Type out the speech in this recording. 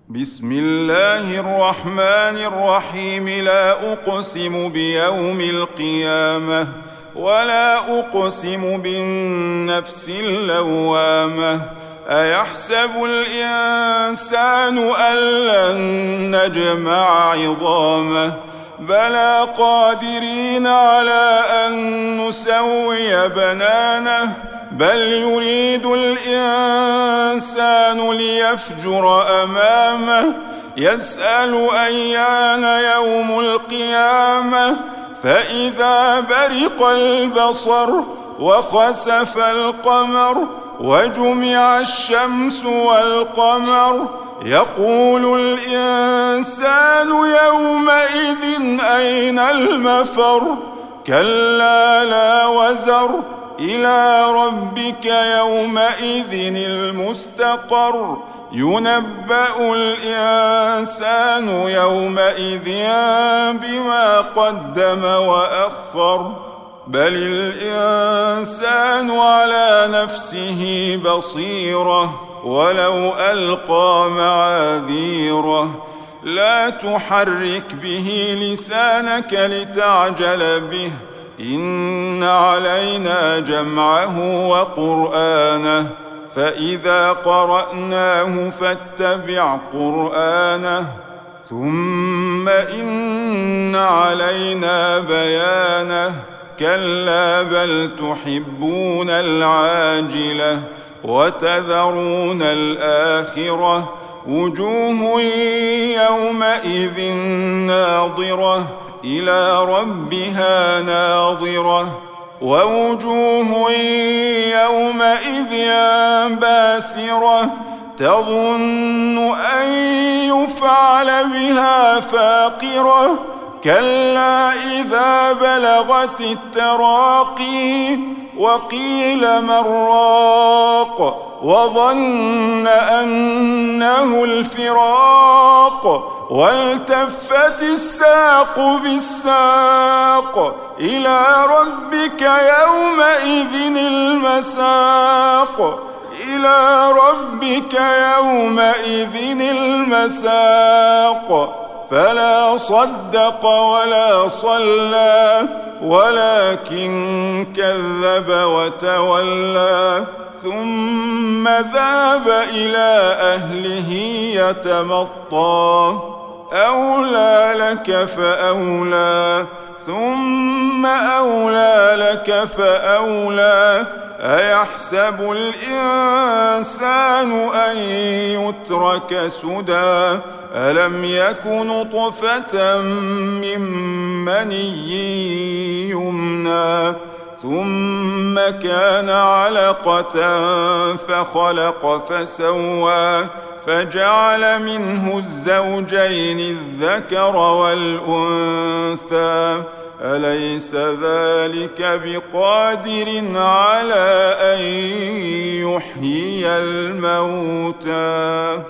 بسم الله الرحمن الرحيم. لا أقسم بيوم القيامة ولا أقسم بالنفس اللوامة. أيحسب الإنسان أن لن نجمع عظامه بلى قادرين على أن نسوي بنانه بل يريد الإنسان ليفجر أمامه يسأل أيان يوم القيامة فإذا برق البصر وخسف القمر وجمع الشمس والقمر يقول الإنسان يومئذ أين المفر كلا لا وزر إلى ربك يومئذ المستقر ينبأ الإنسان يومئذ بما قدم وأخر بل الإنسان على نفسه بصيرة ولو ألقى معاذيره لا تحرك به لسانك لتعجل به إن علينا جمعه وقرآنه فإذا قرأناه فاتبع قرآنه ثم إن علينا بيانه كلا بل تحبون العاجلة وتذرون الآخرة وجوه يومئذ ناظرة إلى ربها ناظرة ووجوه يومئذ باسرة تظن أن يفعل بها فاقرة كلا إذا بلغت التراقي وقيل من راق وظن أنه الفراق والتفت الساق بالساق إلى ربك يومئذ المساق إلى ربك يومئذ المساق فلا صدق ولا صلى ولكن كذب وتولى ثم ذهب إلى أهله يتمطى أولى لك فأولى ثم أولى لك فأولى أيحسب الإنسان أن يترك سدى ألم يك نطفة من مني يمنى ثم كان علقة فخلق فسوى فجعل منه الزوجين الذكر والأنثى أليس ذلك بقادر على أن يحيي الموتى